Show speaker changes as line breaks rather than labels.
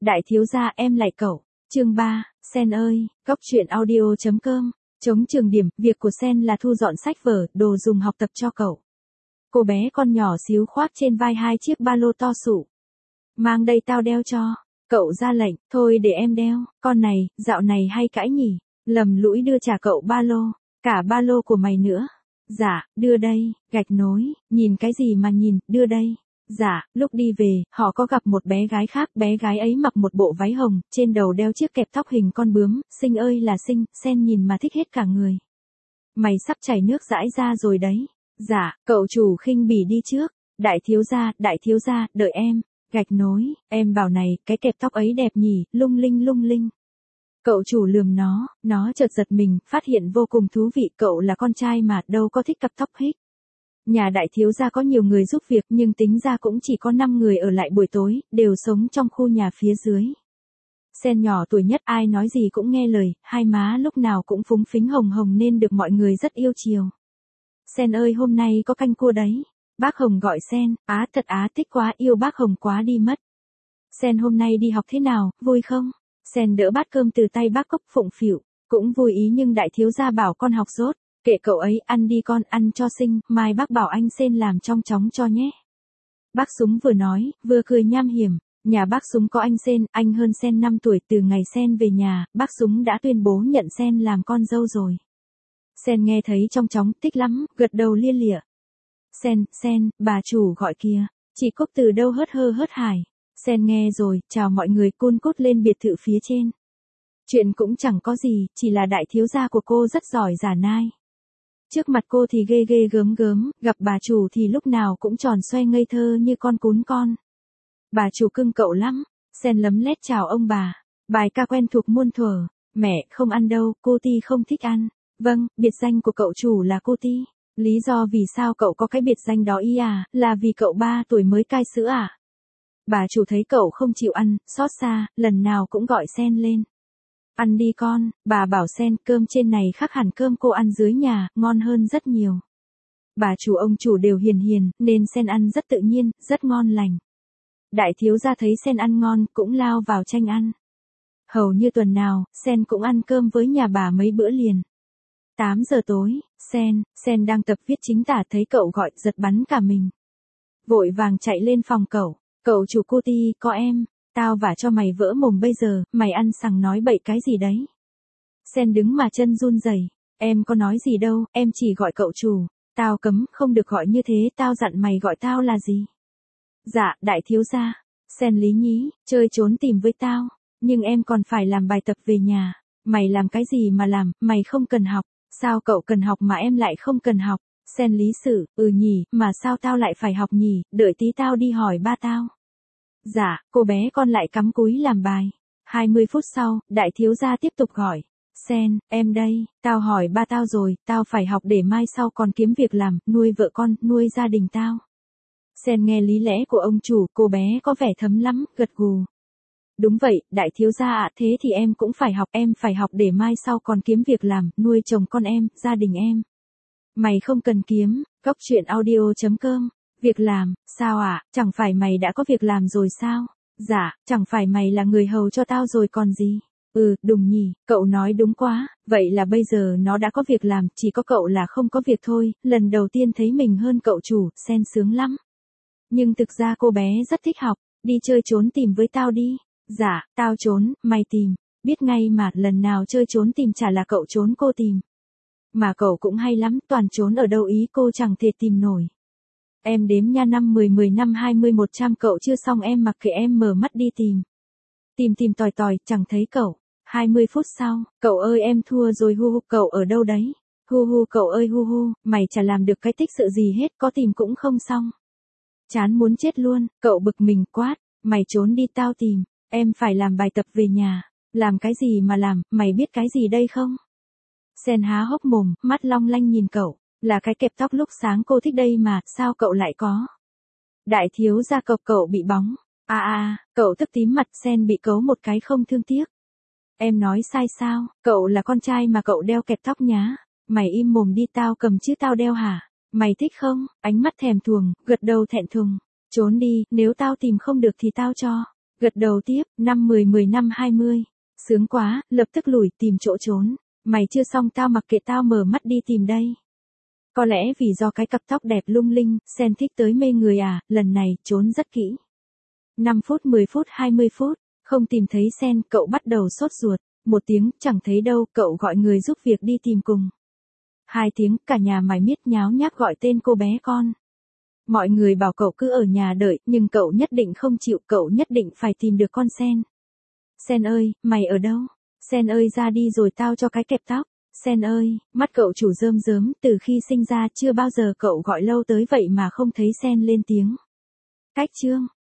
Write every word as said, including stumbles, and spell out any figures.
Đại thiếu gia em lại cậu. Chương ba, Sen ơi, góc truyện audio chấm com. Chống trường điểm, việc của Sen là thu dọn sách vở, đồ dùng học tập cho cậu. Cô bé con nhỏ xíu khoác trên vai hai chiếc ba lô to sụ. Mang đây tao đeo cho. Cậu ra lệnh, thôi để em đeo, con này, dạo này hay cãi nhỉ. Lầm lũi đưa trả cậu ba lô, cả ba lô của mày nữa. Dạ, đưa đây, gạch nối, nhìn cái gì mà nhìn, đưa đây. Dạ, lúc đi về, họ có gặp một bé gái khác, bé gái ấy mặc một bộ váy hồng, trên đầu đeo chiếc kẹp tóc hình con bướm, xinh ơi là xinh, Sen nhìn mà thích hết cả người. Mày sắp chảy nước dãi ra rồi đấy. Dạ, cậu chủ khinh bỉ đi trước. Đại thiếu gia, đại thiếu gia, đợi em. Gạch nối, em bảo này, cái kẹp tóc ấy đẹp nhỉ, lung linh lung linh. Cậu chủ lườm nó, nó chợt giật mình, phát hiện vô cùng thú vị, cậu là con trai mà, đâu có thích cặp tóc hích. Nhà đại thiếu gia có nhiều người giúp việc nhưng tính ra cũng chỉ có năm người ở lại buổi tối, đều sống trong khu nhà phía dưới. Sen nhỏ tuổi nhất ai nói gì cũng nghe lời, hai má lúc nào cũng phúng phính hồng hồng nên được mọi người rất yêu chiều. Sen ơi hôm nay có canh cua đấy. Bác Hồng gọi Sen, á thật á thích quá, yêu bác Hồng quá đi mất. Sen hôm nay đi học thế nào, vui không? Sen đỡ bát cơm từ tay bác Cốc phụng phịu, cũng vui ý nhưng đại thiếu gia bảo con học dốt. Kệ cậu ấy, ăn đi con, ăn cho xinh, mai bác bảo anh Sen làm trong chóng cho nhé. Bác Súng vừa nói, vừa cười nham hiểm, nhà bác Súng có anh Sen, anh hơn Sen năm tuổi, từ ngày Sen về nhà, bác Súng đã tuyên bố nhận Sen làm con dâu rồi. Sen nghe thấy trong chóng, thích lắm, gật đầu lia lịa. Sen, Sen, bà chủ gọi kìa, chị Cúc từ đâu hớt hơ hớt hải. Sen nghe rồi, chào mọi người, cun cút lên biệt thự phía trên. Chuyện cũng chẳng có gì, chỉ là đại thiếu gia của cô rất giỏi giả nai. Trước mặt cô thì ghê ghê gớm gớm, gặp bà chủ thì lúc nào cũng tròn xoe ngây thơ như con cún con. Bà chủ cưng cậu lắm. Sen lấm lét chào ông bà. Bài ca quen thuộc muôn thuở. Mẹ, không ăn đâu, cô Ti không thích ăn. Vâng, biệt danh của cậu chủ là cô Ti. Lý do vì sao cậu có cái biệt danh đó y à, là vì cậu ba tuổi mới cai sữa à? Bà chủ thấy cậu không chịu ăn, xót xa, lần nào cũng gọi Sen lên. Ăn đi con, bà bảo Sen, cơm trên này khác hẳn cơm cô ăn dưới nhà, ngon hơn rất nhiều. Bà chủ ông chủ đều hiền hiền, nên Sen ăn rất tự nhiên, rất ngon lành. Đại thiếu gia thấy Sen ăn ngon, cũng lao vào tranh ăn. Hầu như tuần nào, Sen cũng ăn cơm với nhà bà mấy bữa liền. tám giờ tối, Sen, Sen đang tập viết chính tả thấy cậu gọi, giật bắn cả mình. Vội vàng chạy lên phòng cậu, cậu chủ cô Ti, có em, tao vả cho mày vỡ mồm bây giờ, mày ăn sằng nói bậy cái gì đấy. Sen đứng mà chân run rẩy, em có nói gì đâu, em chỉ gọi cậu chủ, tao cấm, không được gọi như thế, tao dặn mày gọi tao là gì. Dạ, đại thiếu gia. Sen lý nhí, chơi trốn tìm với tao, nhưng em còn phải làm bài tập về nhà. Mày làm cái gì mà làm, mày không cần học. Sao cậu cần học mà em lại không cần học? Sen lý sự, ừ nhỉ, mà sao tao lại phải học nhỉ, đợi tí tao đi hỏi ba tao. Dạ, cô bé con lại cắm cúi làm bài. hai mươi phút sau, đại thiếu gia tiếp tục gọi. Sen, em đây, tao hỏi ba tao rồi, tao phải học để mai sau còn kiếm việc làm, nuôi vợ con, nuôi gia đình tao. Sen nghe lý lẽ của ông chủ, cô bé có vẻ thấm lắm, gật gù. Đúng vậy, đại thiếu gia ạ, thế thì em cũng phải học, em phải học để mai sau còn kiếm việc làm, nuôi chồng con em, gia đình em. Mày không cần kiếm, góc truyện audio chấm com, việc làm, sao ạ, à? Chẳng phải mày đã có việc làm rồi sao? Dạ, chẳng phải mày là người hầu cho tao rồi còn gì? Ừ, đúng nhỉ, cậu nói đúng quá, vậy là bây giờ nó đã có việc làm, chỉ có cậu là không có việc thôi, lần đầu tiên thấy mình hơn cậu chủ, Sen sướng lắm. Nhưng thực ra cô bé rất thích học, đi chơi trốn tìm với tao đi. Dạ, tao trốn, mày tìm, biết ngay mà, lần nào chơi trốn tìm chả là cậu trốn cô tìm. Mà cậu cũng hay lắm, toàn trốn ở đâu ý cô chẳng thể tìm nổi. Em đếm nha, năm mười mười năm hai mươi một trăm cậu chưa xong em mặc kệ em mở mắt đi tìm. Tìm tìm tòi tòi, chẳng thấy cậu. hai mươi phút sau, cậu ơi em thua rồi hu hu, cậu ở đâu đấy? Hu hu cậu ơi hu hu, mày chả làm được cái tích sự gì hết, có tìm cũng không xong. Chán muốn chết luôn, cậu bực mình quát, mày trốn đi tao tìm. Em phải làm bài tập về nhà. Làm cái gì mà làm, mày biết cái gì đây không? Sen há hốc mồm, mắt long lanh nhìn cậu. Là cái kẹp tóc lúc sáng cô thích đây mà, sao cậu lại có? Đại thiếu gia cậu cậu bị bóng. À à, cậu tức tím mặt, Sen bị cấu một cái không thương tiếc. Em nói sai sao, cậu là con trai mà cậu đeo kẹp tóc nhá. Mày im mồm đi, tao cầm chứ tao đeo hả? Mày thích không? Ánh mắt thèm thuồng, gật đầu thẹn thùng. Trốn đi, nếu tao tìm không được thì tao cho. Gật đầu tiếp, năm mười mười năm hai mươi. Sướng quá, lập tức lủi tìm chỗ trốn. Mày chưa xong tao mặc kệ tao mở mắt đi tìm đây. Có lẽ vì do cái cặp tóc đẹp lung linh, Sen thích tới mê người à, lần này trốn rất kỹ. năm phút mười phút hai mươi phút, không tìm thấy Sen, cậu bắt đầu sốt ruột. Một tiếng, chẳng thấy đâu, cậu gọi người giúp việc đi tìm cùng. Hai tiếng, cả nhà mải miết nháo nhác gọi tên cô bé con. Mọi người bảo cậu cứ ở nhà đợi, nhưng cậu nhất định không chịu, cậu nhất định phải tìm được con Sen. Sen ơi, mày ở đâu? Sen ơi ra đi rồi tao cho cái kẹp tóc. Sen ơi, mắt cậu chủ rơm rớm, từ khi sinh ra chưa bao giờ cậu gọi lâu tới vậy mà không thấy Sen lên tiếng. Cách chương